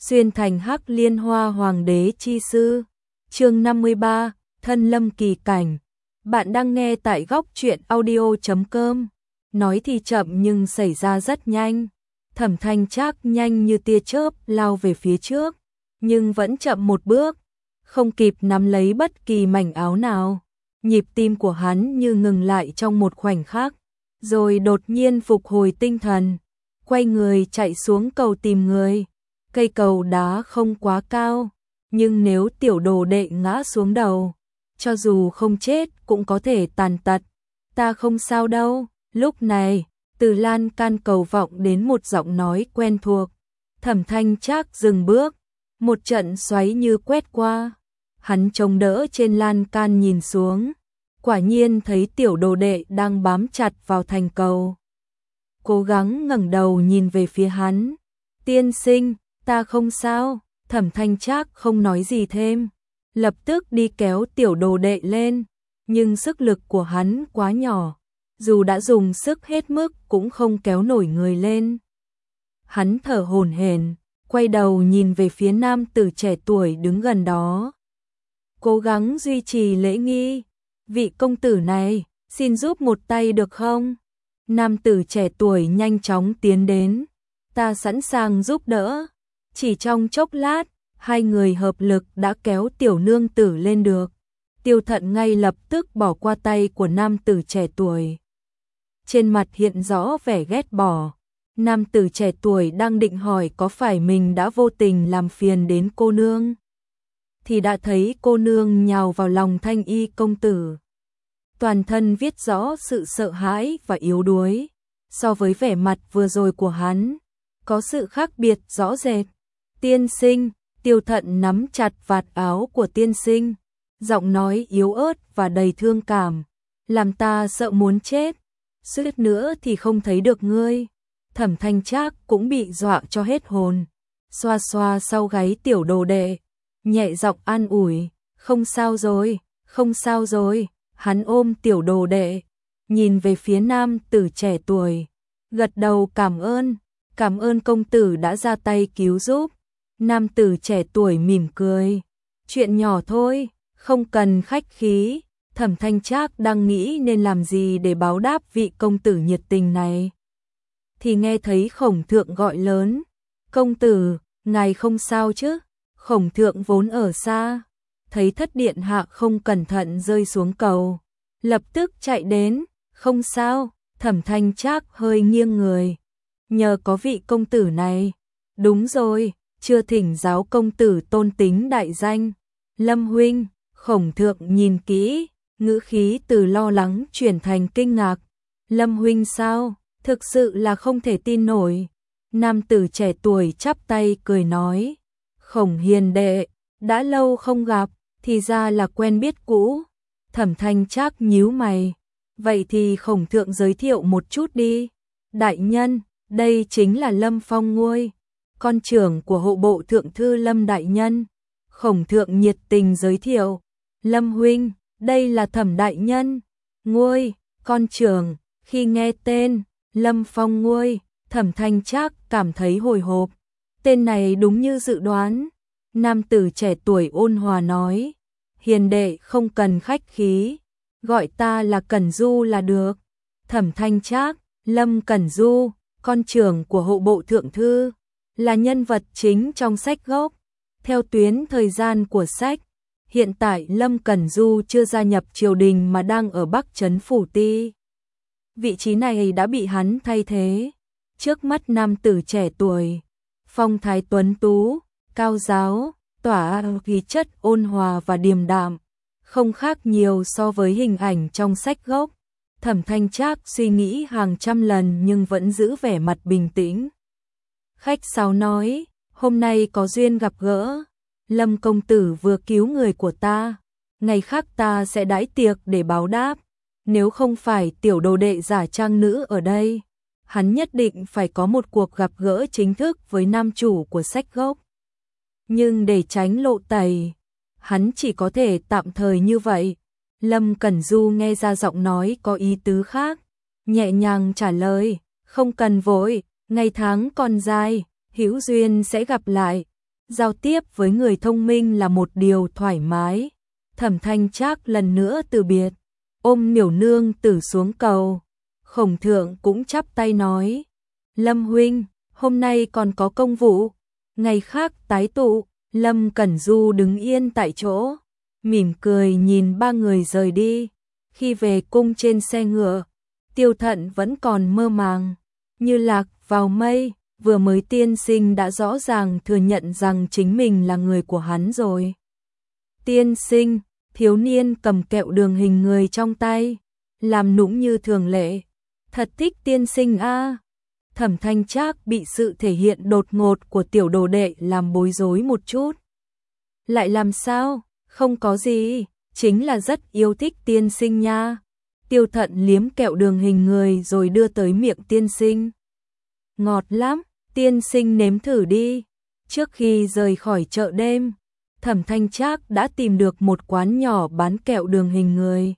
xuyên thành Hắc Liên Hoa Hoàng đế chi sư. Chương 53, thân lâm kỳ cảnh. Bạn đang nghe tại góc truyện audio.com. Nói thì chậm nhưng xảy ra rất nhanh. Thẩm Thanh Trác nhanh như tia chớp lao về phía trước, nhưng vẫn chậm một bước, không kịp nắm lấy bất kỳ mảnh áo nào. Nhịp tim của hắn như ngừng lại trong một khoảnh khắc, rồi đột nhiên phục hồi tinh thần, quay người chạy xuống cầu tìm người. Cây cầu đá không quá cao, nhưng nếu tiểu đồ đệ ngã xuống đầu, cho dù không chết cũng có thể tàn tật. Ta không sao đâu. Lúc này, từ lan can cầu vọng đến một giọng nói quen thuộc. Thẩm Thanh Trác dừng bước, một trận xoáy như quét qua. Hắn chống đỡ trên lan can nhìn xuống, quả nhiên thấy tiểu đồ đệ đang bám chặt vào thành cầu. Cố gắng ngẩng đầu nhìn về phía hắn. Tiên sinh, ta không sao. Thẩm Thanh Trác không nói gì thêm, lập tức đi kéo tiểu đồ đệ lên, nhưng sức lực của hắn quá nhỏ, dù đã dùng sức hết mức cũng không kéo nổi người lên. Hắn thở hổn hển, quay đầu nhìn về phía nam tử trẻ tuổi đứng gần đó, cố gắng duy trì lễ nghi. Vị công tử này, xin giúp một tay được không? Nam tử trẻ tuổi nhanh chóng tiến đến. Ta sẵn sàng giúp đỡ. Chỉ trong chốc lát, hai người hợp lực đã kéo tiểu nương tử lên được. Tiêu Thận ngay lập tức bỏ qua tay của nam tử trẻ tuổi. Trên mặt hiện rõ vẻ ghét bỏ. Nam tử trẻ tuổi đang định hỏi có phải mình đã vô tình làm phiền đến cô nương, thì đã thấy cô nương nhào vào lòng Thanh Y công tử. Toàn thân viết rõ sự sợ hãi và yếu đuối. So với vẻ mặt vừa rồi của hắn, có sự khác biệt rõ rệt. Tiên sinh. Tiêu Thận nắm chặt vạt áo của tiên sinh, giọng nói yếu ớt và đầy thương cảm. Làm ta sợ muốn chết, suýt nữa thì không thấy được ngươi. Thẩm Thanh Trác cũng bị dọa cho hết hồn, xoa xoa sau gáy tiểu đồ đệ, nhẹ giọng an ủi. Không sao rồi, không sao rồi. Hắn ôm tiểu đồ đệ, nhìn về phía nam tử trẻ tuổi, gật đầu cảm ơn công tử đã ra tay cứu giúp. Nam tử trẻ tuổi mỉm cười. Chuyện nhỏ thôi, không cần khách khí. Thẩm Thanh Trác đang nghĩ nên làm gì để báo đáp vị công tử nhiệt tình này, thì nghe thấy Khổng Thượng gọi lớn. Công tử, ngài không sao chứ? Khổng Thượng vốn ở xa, thấy thất điện hạ không cẩn thận rơi xuống cầu, lập tức chạy đến. Không sao. Thẩm Thanh Trác hơi nghiêng người. Nhờ có vị công tử này. Đúng rồi, chưa thỉnh giáo công tử tôn tính đại danh. Lâm huynh. Khổng Thượng nhìn kỹ, ngữ khí từ lo lắng chuyển thành kinh ngạc. Lâm huynh sao? Thực sự là không thể tin nổi. Nam tử trẻ tuổi chắp tay cười nói. Khổng hiền đệ, đã lâu không gặp, thì ra là quen biết cũ. Thẩm Thanh Trác nhíu mày. Vậy thì Khổng Thượng giới thiệu một chút đi. Đại nhân, đây chính là Lâm Phong Nguôi, con trưởng của hộ bộ thượng thư Lâm đại nhân. Khổng Thượng nhiệt tình giới thiệu. Lâm huynh, đây là Thẩm đại nhân. Nguôi, con trưởng. Khi nghe tên Lâm Phong Nguôi, Thẩm Thanh Trác cảm thấy hồi hộp. Tên này đúng như dự đoán. Nam tử trẻ tuổi ôn hòa nói. Hiền đệ không cần khách khí, gọi ta là Cẩn Du là được. Thẩm Thanh Trác. Lâm Cẩn Du, con trưởng của hộ bộ thượng thư, là nhân vật chính trong sách gốc. Theo tuyến thời gian của sách, hiện tại Lâm Cẩn Du chưa gia nhập triều đình mà đang ở Bắc Trấn Phủ Ti. Vị trí này đã bị hắn thay thế. Trước mắt nam tử trẻ tuổi, phong thái tuấn tú, cao giáo, tỏa khí chất ôn hòa và điềm đạm, không khác nhiều so với hình ảnh trong sách gốc. Thẩm Thanh Trác suy nghĩ hàng trăm lần nhưng vẫn giữ vẻ mặt bình tĩnh. Khách sáo nói, hôm nay có duyên gặp gỡ. Lâm công tử vừa cứu người của ta, ngày khác ta sẽ đãi tiệc để báo đáp. Nếu không phải tiểu đồ đệ giả trang nữ ở đây, hắn nhất định phải có một cuộc gặp gỡ chính thức với nam chủ của sách gốc. Nhưng để tránh lộ tẩy, hắn chỉ có thể tạm thời như vậy. Lâm Cẩn Du nghe ra giọng nói có ý tứ khác, nhẹ nhàng trả lời. Không cần vội, ngày tháng còn dài, hữu duyên sẽ gặp lại. Giao tiếp với người thông minh là một điều thoải mái. Thẩm Thanh Trác lần nữa từ biệt, ôm Miểu Nương Tử xuống cầu. Khổng Thượng cũng chắp tay nói, Lâm huynh, hôm nay còn có công vụ, ngày khác tái tụ. Lâm Cẩn Du đứng yên tại chỗ, mỉm cười nhìn ba người rời đi. Khi về cung trên xe ngựa, Tiêu Thận vẫn còn mơ màng, như lạc vào mây. Vừa mới tiên sinh đã rõ ràng thừa nhận rằng chính mình là người của hắn rồi. Tiên sinh, thiếu niên cầm kẹo đường hình người trong tay, làm nũng như thường lệ. Thật thích tiên sinh a. Thẩm Thanh Trác bị sự thể hiện đột ngột của tiểu đồ đệ làm bối rối một chút. Lại làm sao? Không có gì, chính là rất yêu thích tiên sinh nha. Tiêu Thận liếm kẹo đường hình người rồi đưa tới miệng tiên sinh. Ngọt lắm, tiên sinh nếm thử đi. Trước khi rời khỏi chợ đêm, Thẩm Thanh Trác đã tìm được một quán nhỏ bán kẹo đường hình người.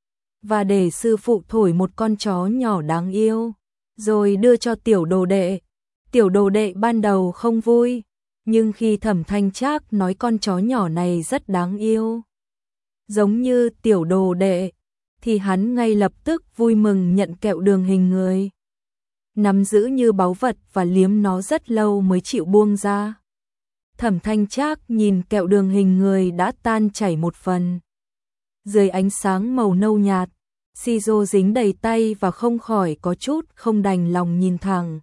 Và để sư phụ thổi một con chó nhỏ đáng yêu, rồi đưa cho tiểu đồ đệ. Tiểu đồ đệ ban đầu không vui, nhưng khi Thẩm Thanh Trác nói con chó nhỏ này rất đáng yêu, giống như tiểu đồ đệ, thì hắn ngay lập tức vui mừng nhận kẹo đường hình người. Nắm giữ như báu vật và liếm nó rất lâu mới chịu buông ra. Thẩm Thanh Trác nhìn kẹo đường hình người đã tan chảy một phần. Dưới ánh sáng màu nâu nhạt, Shizo dính đầy tay và không khỏi có chút không đành lòng nhìn thẳng.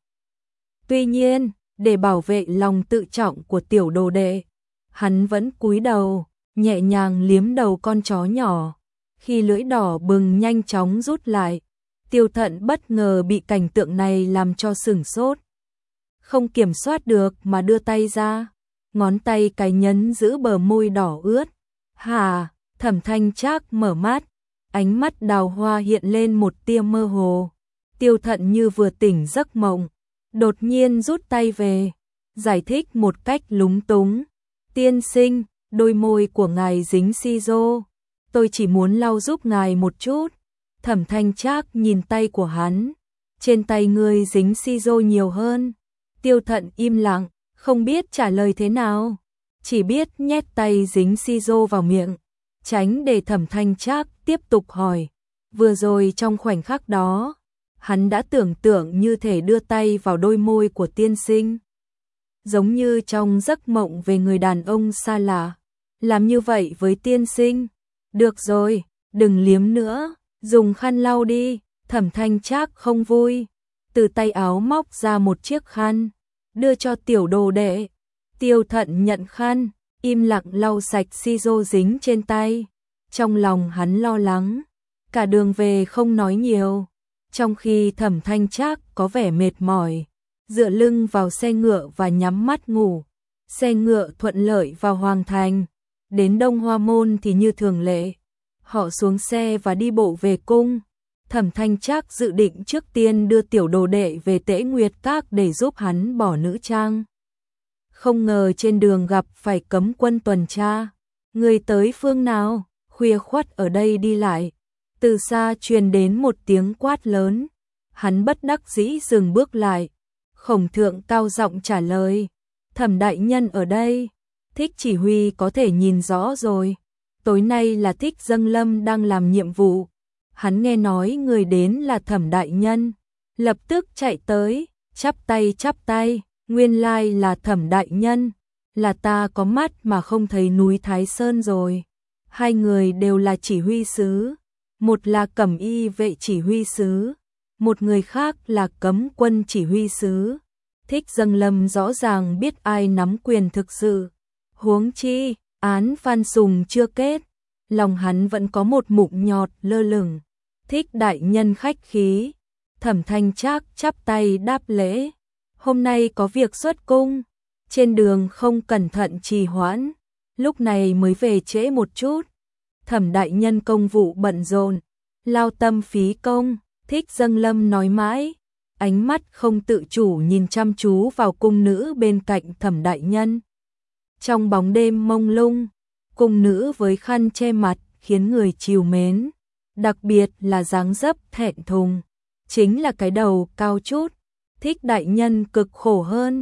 Tuy nhiên, để bảo vệ lòng tự trọng của tiểu đồ đệ, hắn vẫn cúi đầu, nhẹ nhàng liếm đầu con chó nhỏ. Khi lưỡi đỏ bừng nhanh chóng rút lại, Tiêu Thận bất ngờ bị cảnh tượng này làm cho sửng sốt. Không kiểm soát được mà đưa tay ra, ngón tay cái nhấn giữ bờ môi đỏ ướt. Hà, Thẩm Thanh Trác mở mắt, ánh mắt đào hoa hiện lên một tia mơ hồ. Tiêu Thận như vừa tỉnh giấc mộng, đột nhiên rút tay về, giải thích một cách lúng túng. Tiên sinh, đôi môi của ngài dính Shizo, tôi chỉ muốn lau giúp ngài một chút. Thẩm Thanh Trác nhìn tay của hắn, trên tay ngươi dính Shizo nhiều hơn. Tiêu Thận im lặng, không biết trả lời thế nào, chỉ biết nhét tay dính Shizo vào miệng, tránh để Thẩm Thanh Trác tiếp tục hỏi. Vừa rồi trong khoảnh khắc đó, hắn đã tưởng tượng như thể đưa tay vào đôi môi của tiên sinh, giống như trong giấc mộng về người đàn ông xa lạ. Làm như vậy với tiên sinh. Được rồi, đừng liếm nữa, dùng khăn lau đi. Thẩm Thanh Trác không vui, từ tay áo móc ra một chiếc khăn, đưa cho tiểu đồ đệ. Tiêu Thận nhận khăn, im lặng lau sạch Shizo dính trên tay. Trong lòng hắn lo lắng, cả đường về không nói nhiều, trong khi Thẩm Thanh Trác có vẻ mệt mỏi, dựa lưng vào xe ngựa và nhắm mắt ngủ. Xe ngựa thuận lợi vào Hoàng Thành, đến Đông Hoa Môn thì như thường lệ, họ xuống xe và đi bộ về cung. Thẩm Thanh Trác dự định trước tiên đưa tiểu đồ đệ về Tễ Nguyệt Các để giúp hắn bỏ nữ trang. Không ngờ trên đường gặp phải cấm quân tuần tra. Người tới phương nào? Khuya khoắt ở đây đi lại. Từ xa truyền đến một tiếng quát lớn. Hắn bất đắc dĩ dừng bước lại. Khổng Thượng cao giọng trả lời. Thẩm đại nhân ở đây. Thích chỉ huy có thể nhìn rõ rồi. Tối nay là Thích Dâng Lâm đang làm nhiệm vụ. Hắn nghe nói người đến là Thẩm đại nhân, lập tức chạy tới, chắp tay, nguyên lai là Thẩm đại nhân, là ta có mắt mà không thấy núi Thái Sơn rồi. Hai người đều là chỉ huy sứ, một là cẩm y vệ chỉ huy sứ, một người khác là cấm quân chỉ huy sứ. Thích Dâng Lâm rõ ràng biết ai nắm quyền thực sự, huống chi án Phan Sùng chưa kết, lòng hắn vẫn có một mụn nhọt lơ lửng. Thích đại nhân khách khí. Thẩm Thanh Trác chắp tay đáp lễ. Hôm nay có việc xuất cung, trên đường không cẩn thận trì hoãn, lúc này mới về trễ một chút. Thẩm đại nhân công vụ bận rộn, lao tâm phí công. Thích Dâng Lâm nói mãi, ánh mắt không tự chủ nhìn chăm chú vào cung nữ bên cạnh Thẩm đại nhân. Trong bóng đêm mông lung, cung nữ với khăn che mặt khiến người trìu mến, đặc biệt là dáng dấp thẹn thùng, chính là cái đầu cao chút. Thích đại nhân cực khổ hơn,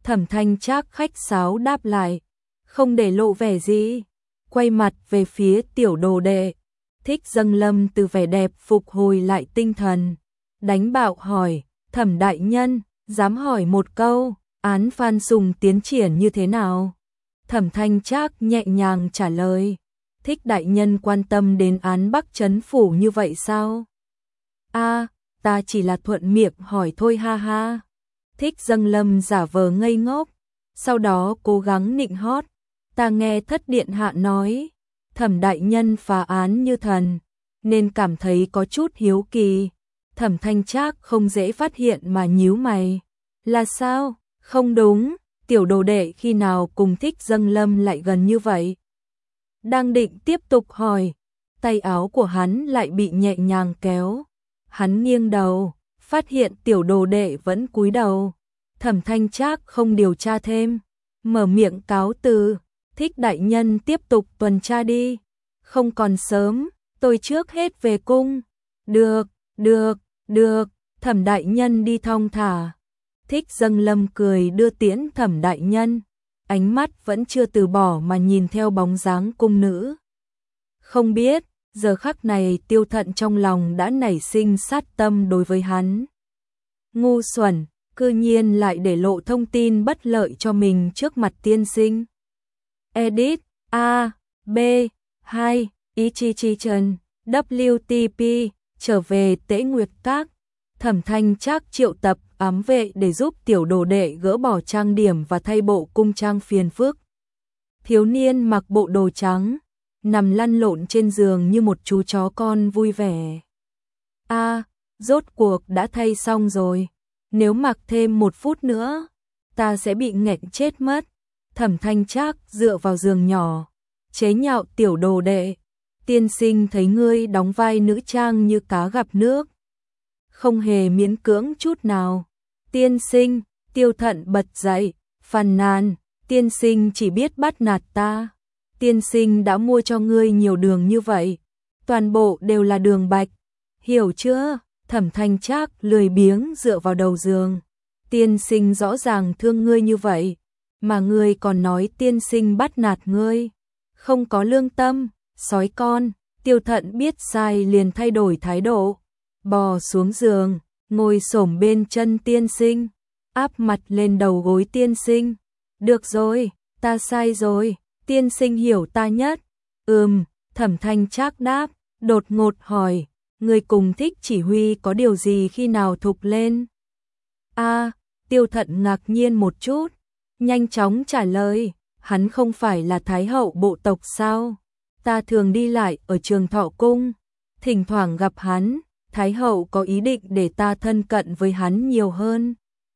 Thẩm Thanh Trác khách sáo đáp lại, không để lộ vẻ gì, quay mặt về phía tiểu đồ đệ. Thích Dâng Lâm từ vẻ đẹp phục hồi lại tinh thần, đánh bạo hỏi, Thẩm đại nhân, dám hỏi một câu, án Phan Sùng tiến triển như thế nào? Thẩm Thanh Trác nhẹ nhàng trả lời, Thích đại nhân quan tâm đến án Bắc Trấn Phủ như vậy sao? Ta chỉ là thuận miệng hỏi thôi ha ha. Thích Dâng Lâm giả vờ ngây ngốc, sau đó cố gắng nịnh hót, ta nghe Thất điện hạ nói, Thẩm đại nhân phá án như thần, nên cảm thấy có chút hiếu kỳ. Thẩm Thanh Trác không dễ phát hiện mà nhíu mày, là sao? Không đúng, tiểu đồ đệ khi nào cùng Thích Dâng Lâm lại gần như vậy? Đang định tiếp tục hỏi, tay áo của hắn lại bị nhẹ nhàng kéo. Hắn nghiêng đầu, phát hiện tiểu đồ đệ vẫn cúi đầu. Thẩm Thanh Trác không điều tra thêm, mở miệng cáo từ, Thích đại nhân tiếp tục tuần tra đi, không còn sớm, tôi trước hết về cung. Được, Thẩm đại nhân đi thong thả. Thích Dâng Lâm cười đưa tiễn Thẩm đại nhân, ánh mắt vẫn chưa từ bỏ mà nhìn theo bóng dáng cung nữ. Không biết, giờ khắc này Tiêu Thận trong lòng đã nảy sinh sát tâm đối với hắn. Ngu xuẩn, cư nhiên lại để lộ thông tin bất lợi cho mình trước mặt tiên sinh. Edit A B 2 Ichichichen WTP trở về Tế Nguyệt Các. Thẩm Thanh Trác triệu tập ám vệ để giúp tiểu đồ đệ gỡ bỏ trang điểm và thay bộ cung trang phiền phức. Thiếu niên mặc bộ đồ trắng, nằm lăn lộn trên giường như một chú chó con vui vẻ. Rốt cuộc đã thay xong rồi, nếu mặc thêm 1 phút nữa, ta sẽ bị nghẹn chết mất. Thẩm Thanh Trác dựa vào giường nhỏ, chế nhạo tiểu đồ đệ, tiên sinh thấy ngươi đóng vai nữ trang như cá gặp nước, không hề miễn cưỡng chút nào. Tiên sinh, Tiêu Thận bật dậy, phàn nàn, tiên sinh chỉ biết bắt nạt ta. Tiên sinh đã mua cho ngươi nhiều đường như vậy, toàn bộ đều là đường bạch, hiểu chưa? Thẩm Thanh Trác lười biếng dựa vào đầu giường. Tiên sinh rõ ràng thương ngươi như vậy, mà ngươi còn nói tiên sinh bắt nạt ngươi, không có lương tâm, sói con. Tiêu Thận biết sai liền thay đổi thái độ, bò xuống giường, ngồi xổm bên chân tiên sinh, áp mặt lên đầu gối tiên sinh. Được rồi, ta sai rồi, tiên sinh hiểu ta nhất. Thẩm Thanh Trác đáp, đột ngột hỏi, người cùng Thích chỉ huy có điều gì khi nào thục lên? Tiêu Thận ngạc nhiên một chút, nhanh chóng trả lời, hắn không phải là thái hậu bộ tộc sao? Ta thường đi lại ở Trường Thọ Cung, thỉnh thoảng gặp hắn, thái hậu có ý định để ta thân cận với hắn nhiều hơn.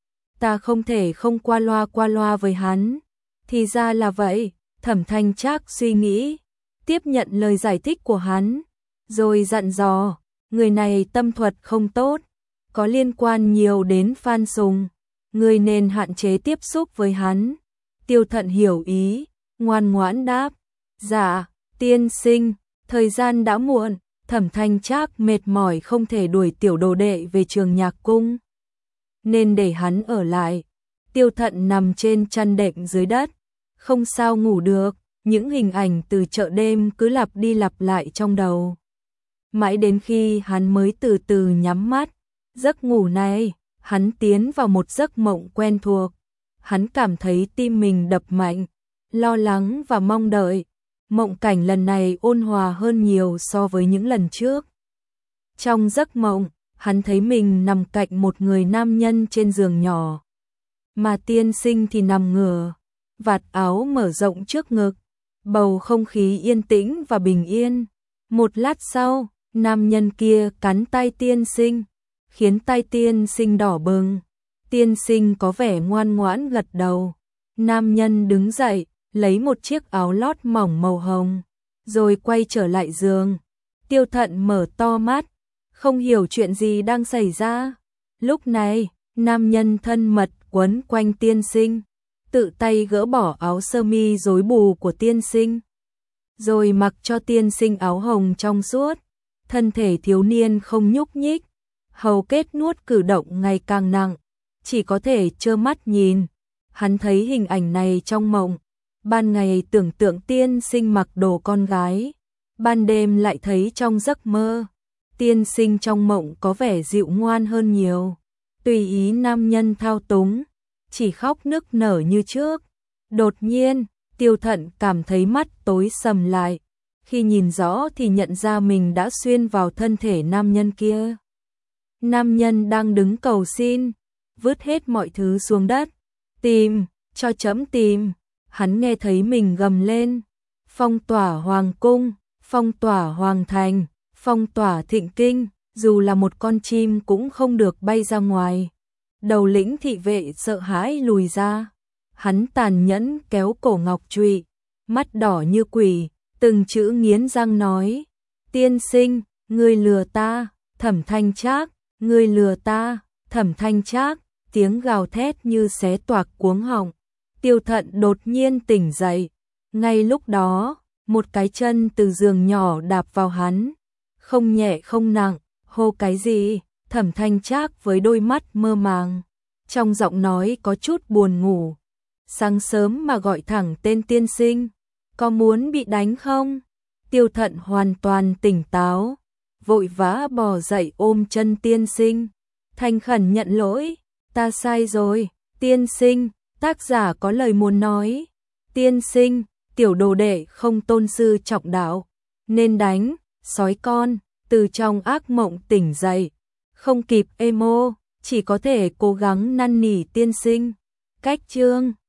Ta không thể không qua loa với hắn. Thì ra là vậy. Thẩm Thanh Trác suy nghĩ, tiếp nhận lời giải thích của hắn, rồi dặn dò, người này tâm thuật không tốt, có liên quan nhiều đến Phan Sùng, người nên hạn chế tiếp xúc với hắn. Tiêu Thận hiểu ý, ngoan ngoãn đáp, dạ, tiên sinh. Thời gian đã muộn, Thẩm Thanh Trác mệt mỏi không thể đuổi tiểu đồ đệ về Trường Nhạc Cung, nên để hắn ở lại. Tiêu Thận nằm trên chăn đệm dưới đất, không sao ngủ được, những hình ảnh từ chợ đêm cứ lặp đi lặp lại trong đầu. Mãi đến khi hắn mới từ từ nhắm mắt, giấc ngủ này, hắn tiến vào một giấc mộng quen thuộc. Hắn cảm thấy tim mình đập mạnh, lo lắng và mong đợi. Mộng cảnh lần này ôn hòa hơn nhiều so với những lần trước. Trong giấc mộng, hắn thấy mình nằm cạnh một người nam nhân trên giường nhỏ, mà tiên sinh thì nằm ngửa, vạt áo mở rộng trước ngực, bầu không khí yên tĩnh và bình yên. Một lát sau, nam nhân kia cắn tay tiên sinh, khiến tay tiên sinh đỏ bừng. Tiên sinh có vẻ ngoan ngoãn gật đầu. Nam nhân đứng dậy, lấy một chiếc áo lót mỏng màu hồng, rồi quay trở lại giường. Tiêu Thận mở to mắt, không hiểu chuyện gì đang xảy ra. Lúc này, nam nhân thân mật quấn quanh tiên sinh, tự tay gỡ bỏ áo sơ mi rối bù của tiên sinh, rồi mặc cho tiên sinh áo hồng trong suốt. Thân thể thiếu niên không nhúc nhích, hầu kết nuốt cử động ngày càng nặng, chỉ có thể trơ mắt nhìn. Hắn thấy hình ảnh này trong mộng, ban ngày tưởng tượng tiên sinh mặc đồ con gái, ban đêm lại thấy trong giấc mơ, tiên sinh trong mộng có vẻ dịu ngoan hơn nhiều, tùy ý nam nhân thao túng, chỉ khóc nức nở như trước. Đột nhiên, Tiêu Thận cảm thấy mắt tối sầm lại, khi nhìn rõ thì nhận ra mình đã xuyên vào thân thể nam nhân kia. Nam nhân đang đứng cầu xin, vứt hết mọi thứ xuống đất. Tìm, cho chấm tìm. Hắn nghe thấy mình gầm lên. Phong tỏa hoàng cung, phong tỏa hoàng thành, phong tỏa thịnh kinh, dù là một con chim cũng không được bay ra ngoài. Đầu lĩnh thị vệ sợ hãi lùi ra. Hắn tàn nhẫn kéo cổ Ngọc Trụy, mắt đỏ như quỷ, từng chữ nghiến răng nói. Tiên sinh, ngươi lừa ta, Thẩm Thanh Trác, ngươi lừa ta, Thẩm Thanh Trác, tiếng gào thét như xé toạc cuống họng. Tiêu Thận đột nhiên tỉnh dậy. Ngay lúc đó, một cái chân từ giường nhỏ đạp vào hắn, không nhẹ không nặng, hô cái gì? Thẩm Thanh Trác với đôi mắt mơ màng, trong giọng nói có chút buồn ngủ. Sáng sớm mà gọi thẳng tên tiên sinh, có muốn bị đánh không? Tiêu Thận hoàn toàn tỉnh táo, vội vã bò dậy ôm chân tiên sinh, thành khẩn nhận lỗi, ta sai rồi, tiên sinh, tác giả có lời muốn nói. Tiên sinh, tiểu đồ đệ không tôn sư trọng đạo, nên đánh, sói con, từ trong ác mộng tỉnh dậy, không kịp emo, chỉ có thể cố gắng năn nỉ tiên sinh. Cách chương